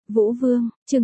Vũ Vương, chương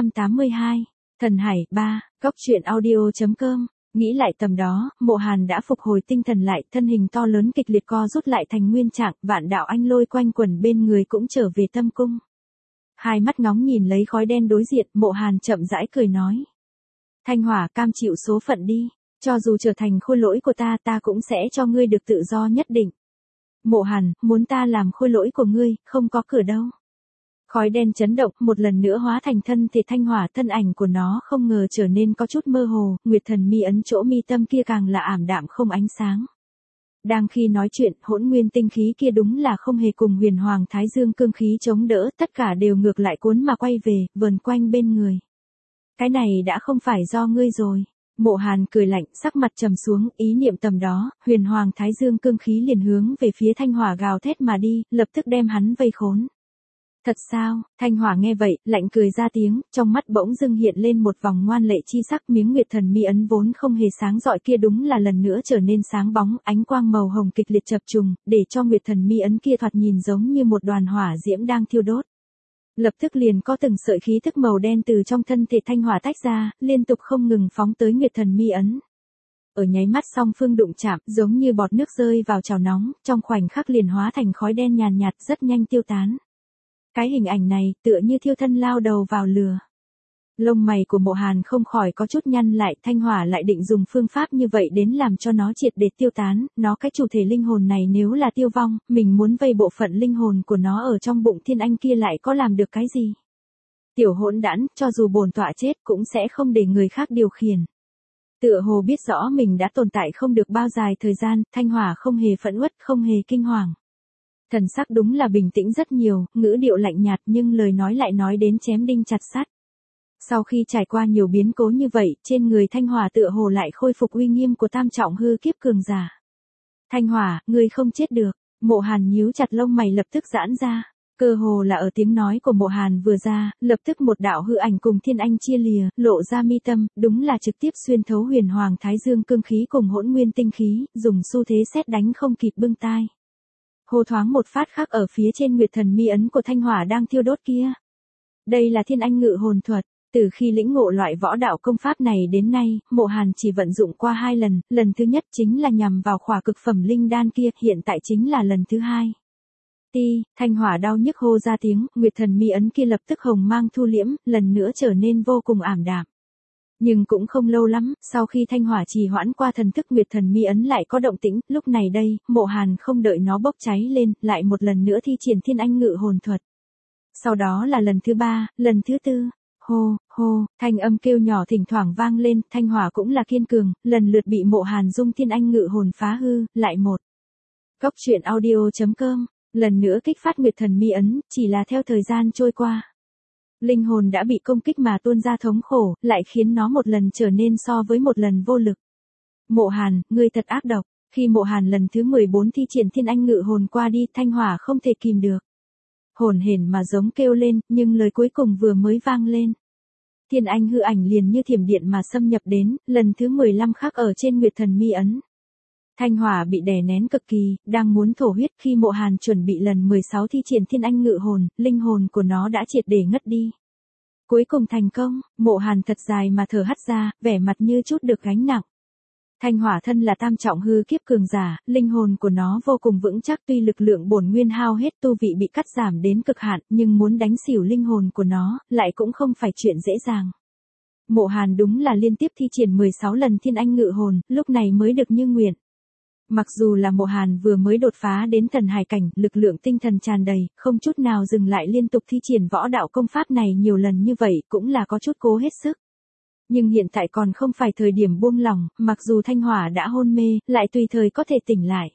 882, Thần Hải 3, Cóc truyện audio.com. Nghĩ lại tầm đó, Mộ Hàn đã phục hồi tinh thần lại, thân hình to lớn kịch liệt co rút lại thành nguyên trạng, vạn đạo anh lôi quanh quẩn bên người cũng trở về tâm cung. Hai mắt ngóng nhìn lấy khói đen đối diện, Mộ Hàn chậm rãi cười nói. Thanh Hỏa, cam chịu số phận đi, cho dù trở thành khôi lỗi của ta, ta cũng sẽ cho ngươi được tự do nhất định. Mộ Hàn, muốn ta làm khôi lỗi của ngươi, không có cửa đâu. Khói đen chấn động, một lần nữa hóa thành thân thể Thanh Hỏa, thân ảnh của nó không ngờ trở nên có chút mơ hồ, Nguyệt Thần mi ấn chỗ mi tâm kia càng là ảm đạm không ánh sáng. Đang khi nói chuyện, hỗn nguyên tinh khí kia đúng là không hề cùng Huyền Hoàng Thái Dương cương khí chống đỡ, tất cả đều ngược lại cuốn mà quay về, vờn quanh bên người. Cái này đã không phải do ngươi rồi. Mộ Hàn cười lạnh, sắc mặt trầm xuống, ý niệm tầm đó, Huyền Hoàng Thái Dương cương khí liền hướng về phía Thanh Hỏa gào thét mà đi, lập tức đem hắn vây khốn. Thật sao? Thanh Hỏa nghe vậy, lạnh cười ra tiếng, trong mắt bỗng dưng hiện lên một vòng ngoan lệ chi sắc, miếng Nguyệt Thần mi ấn vốn không hề sáng rọi kia đúng là lần nữa trở nên sáng bóng, ánh quang màu hồng kịch liệt chập trùng, để cho Nguyệt Thần mi ấn kia thoạt nhìn giống như một đoàn hỏa diễm đang thiêu đốt. Lập tức liền có từng sợi khí thức màu đen từ trong thân thể Thanh Hỏa tách ra, liên tục không ngừng phóng tới Nguyệt Thần mi ấn. Ở nháy mắt song phương đụng chạm, giống như bọt nước rơi vào chảo nóng, trong khoảnh khắc liền hóa thành khói đen nhàn nhạt, rất nhanh tiêu tán. Cái hình ảnh này, tựa như thiêu thân lao đầu vào lửa. Lông mày của Mộ Hàn không khỏi có chút nhăn lại, Thanh Hỏa lại định dùng phương pháp như vậy đến làm cho nó triệt để tiêu tán, nó cái chủ thể linh hồn này nếu là tiêu vong, mình muốn vây bộ phận linh hồn của nó ở trong bụng thiên anh kia lại có làm được cái gì? Tiểu hỗn đản, cho dù bổn tọa chết cũng sẽ không để người khác điều khiển. Tựa hồ biết rõ mình đã tồn tại không được bao dài thời gian, Thanh Hỏa không hề phẫn uất, không hề kinh hoàng. Thần sắc đúng là bình tĩnh rất nhiều, ngữ điệu lạnh nhạt nhưng lời nói lại nói đến chém đinh chặt sắt. Sau khi trải qua nhiều biến cố như vậy, trên người Thanh Hỏa tựa hồ lại khôi phục uy nghiêm của tam trọng hư kiếp cường giả. Thanh Hỏa, ngươi không chết được. Mộ Hàn nhíu chặt lông mày lập tức giãn ra. Cơ hồ là ở tiếng nói của Mộ Hàn vừa ra, lập tức một đạo hư ảnh cùng thiên anh chia lìa, lộ ra mi tâm, đúng là trực tiếp xuyên thấu Huyền Hoàng Thái Dương cương khí cùng hỗn nguyên tinh khí, dùng xu thế sét đánh không kịp bưng tai. Hô thoáng một phát khác ở phía trên Nguyệt Thần mi ấn của Thanh Hỏa đang thiêu đốt kia. Đây là Thiên Anh Ngự Hồn Thuật. Từ khi lĩnh ngộ loại võ đạo công pháp này đến nay, Mộ Hàn chỉ vận dụng qua 2 lần, lần thứ nhất chính là nhằm vào khỏa cực phẩm linh đan kia, hiện tại chính là lần thứ 2. Thanh Hỏa đau nhức hô ra tiếng, Nguyệt Thần mi ấn kia lập tức hồng mang thu liễm, lần nữa trở nên vô cùng ảm đạm. Nhưng cũng không lâu lắm, sau khi Thanh Hỏa trì hoãn qua thần thức, Nguyệt Thần mi ấn lại có động tĩnh, lúc này đây, Mộ Hàn không đợi nó bốc cháy lên, lại một lần nữa thi triển Thiên Anh Ngự Hồn Thuật. Sau đó là lần thứ 3, lần thứ 4, hô, hô, thanh âm kêu nhỏ thỉnh thoảng vang lên, Thanh Hỏa cũng là kiên cường, lần lượt bị Mộ Hàn dung Thiên Anh Ngự Hồn phá hư, lại một. Cóc truyện audio.com, lần nữa kích phát Nguyệt Thần mi ấn, chỉ là theo thời gian trôi qua. Linh hồn đã bị công kích mà tuôn ra thống khổ, lại khiến nó một lần trở nên so với một lần vô lực. Mộ Hàn, ngươi thật ác độc. Khi Mộ Hàn lần thứ 14 thi triển Thiên Anh Ngự Hồn qua đi, Thanh Hỏa không thể kìm được. Hồn hển mà giống kêu lên, nhưng lời cuối cùng vừa mới vang lên. Thiên Anh hư ảnh liền như thiểm điện mà xâm nhập đến, lần thứ 15 khắc ở trên Nguyệt Thần mi ấn. Thanh Hỏa bị đè nén cực kỳ, đang muốn thổ huyết khi Mộ Hàn chuẩn bị lần 16 thi triển Thiên Anh Ngự Hồn, linh hồn của nó đã triệt để ngất đi. Cuối cùng thành công, Mộ Hàn thật dài mà thở hắt ra, vẻ mặt như chút được gánh nặng. Thanh Hỏa thân là tam trọng hư kiếp cường giả, linh hồn của nó vô cùng vững chắc, tuy lực lượng bổn nguyên hao hết, tu vị bị cắt giảm đến cực hạn, nhưng muốn đánh xỉu linh hồn của nó, lại cũng không phải chuyện dễ dàng. Mộ Hàn đúng là liên tiếp thi triển 16 lần Thiên Anh Ngự Hồn, lúc này mới được như nguyện. Mặc dù là Mộ Hàn vừa mới đột phá đến thần hải cảnh, lực lượng tinh thần tràn đầy, không chút nào dừng lại liên tục thi triển võ đạo công pháp này nhiều lần như vậy, cũng là có chút cố hết sức. Nhưng hiện tại còn không phải thời điểm buông lỏng, mặc dù Thanh Hỏa đã hôn mê, lại tùy thời có thể tỉnh lại.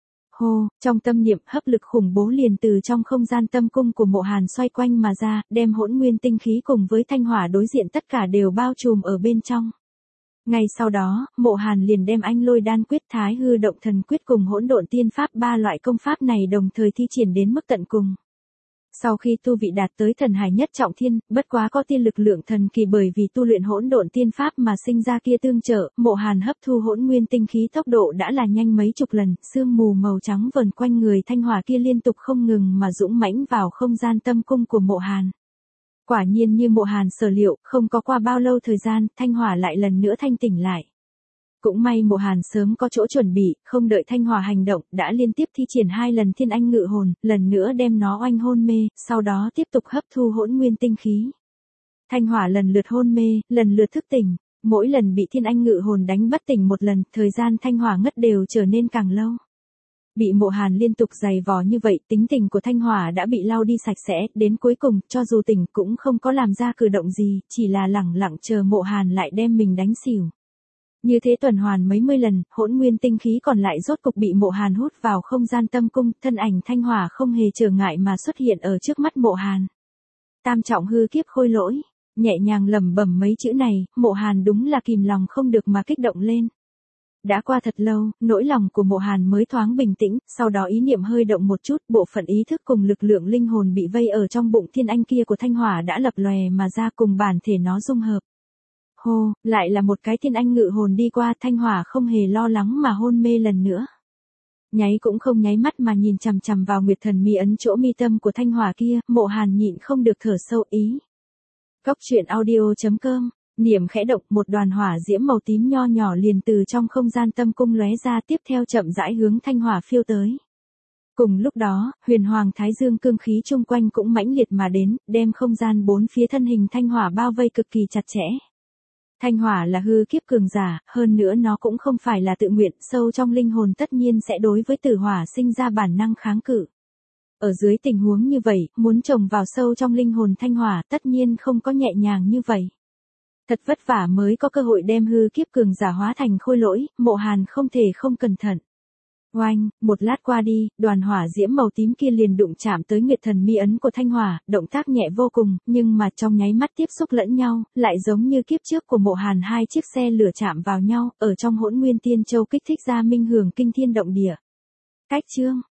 Hô, trong tâm niệm hấp lực khủng bố liền từ trong không gian tâm cung của Mộ Hàn xoay quanh mà ra, đem hỗn nguyên tinh khí cùng với Thanh Hỏa đối diện tất cả đều bao trùm ở bên trong. Ngay sau đó, Mộ Hàn liền đem Anh Lôi Đan Quyết, Thái Hư Động Thần Quyết cùng Hỗn Độn Tiên Pháp, 3 loại công pháp này đồng thời thi triển đến mức tận cùng. Sau khi tu vị đạt tới thần hải nhất trọng thiên, bất quá có tiên lực lượng thần kỳ bởi vì tu luyện Hỗn Độn Tiên Pháp mà sinh ra kia tương trợ, Mộ Hàn hấp thu hỗn nguyên tinh khí tốc độ đã là nhanh mấy chục lần, sương mù màu trắng vờn quanh người Thanh Hỏa kia liên tục không ngừng mà dũng mãnh vào không gian tâm cung của Mộ Hàn. Quả nhiên như Mộ Hàn sở liệu, không có qua bao lâu thời gian, Thanh Hỏa lại lần nữa thanh tỉnh lại. Cũng may Mộ Hàn sớm có chỗ chuẩn bị, không đợi Thanh Hỏa hành động, đã liên tiếp thi triển 2 lần Thiên Anh Ngự Hồn, lần nữa đem nó oanh hôn mê, sau đó tiếp tục hấp thu hỗn nguyên tinh khí. Thanh Hỏa lần lượt hôn mê, lần lượt thức tỉnh, mỗi lần bị Thiên Anh Ngự Hồn đánh bất tỉnh một lần, thời gian Thanh Hỏa ngất đều trở nên càng lâu. Bị Mộ Hàn liên tục giày vò như vậy, tính tình của Thanh Hỏa đã bị lau đi sạch sẽ, đến cuối cùng, cho dù tỉnh cũng không có làm ra cử động gì, chỉ là lẳng lặng chờ Mộ Hàn lại đem mình đánh xỉu. Như thế tuần hoàn mấy mươi lần, hỗn nguyên tinh khí còn lại rốt cục bị Mộ Hàn hút vào không gian tâm cung, thân ảnh Thanh Hỏa không hề trở ngại mà xuất hiện ở trước mắt Mộ Hàn. Tam trọng hư kiếp khôi lỗi, nhẹ nhàng lẩm bẩm mấy chữ này, Mộ Hàn đúng là kìm lòng không được mà kích động lên. Đã qua thật lâu, nỗi lòng của Mộ Hàn mới thoáng bình tĩnh, sau đó ý niệm hơi động một chút, bộ phận ý thức cùng lực lượng linh hồn bị vây ở trong bụng Thiên Anh kia của Thanh Hỏa đã lập lòe mà ra cùng bản thể nó dung hợp. Hô, lại là một cái Thiên Anh Ngự Hồn đi qua, Thanh Hỏa không hề lo lắng mà hôn mê lần nữa. Nháy cũng không nháy mắt mà nhìn chằm chằm vào Nguyệt Thần Mi ấn chỗ mi tâm của Thanh Hỏa kia, Mộ Hàn nhịn không được thở sâu ý. Cốc truyện audio.com, niệm khẽ động, một đoàn hỏa diễm màu tím nho nhỏ liền từ trong không gian tâm cung lóe ra, tiếp theo chậm rãi hướng Thanh Hỏa phiêu tới. Cùng lúc đó, huyền hoàng thái dương cương khí chung quanh cũng mãnh liệt mà đến, đem không gian bốn phía thân hình Thanh Hỏa bao vây cực kỳ chặt chẽ. Thanh Hỏa là hư kiếp cường giả, hơn nữa nó cũng không phải là tự nguyện, sâu trong linh hồn tất nhiên sẽ đối với tử hỏa sinh ra bản năng kháng cự. Ở dưới tình huống như vậy, muốn trồng vào sâu trong linh hồn Thanh Hỏa tất nhiên không có nhẹ nhàng như vậy. Thật vất vả mới có cơ hội đem hư kiếp cường giả hóa thành khôi lỗi, Mộ Hàn không thể không cẩn thận. Oanh, một lát qua đi, đoàn hỏa diễm màu tím kia liền đụng chạm tới Nguyệt Thần Mi ấn của Thanh Hỏa, động tác nhẹ vô cùng, nhưng mà trong nháy mắt tiếp xúc lẫn nhau, lại giống như kiếp trước của Mộ Hàn hai chiếc xe lửa chạm vào nhau, ở trong Hỗn Nguyên Tiên Châu kích thích ra minh hưởng kinh thiên động địa. Cách chương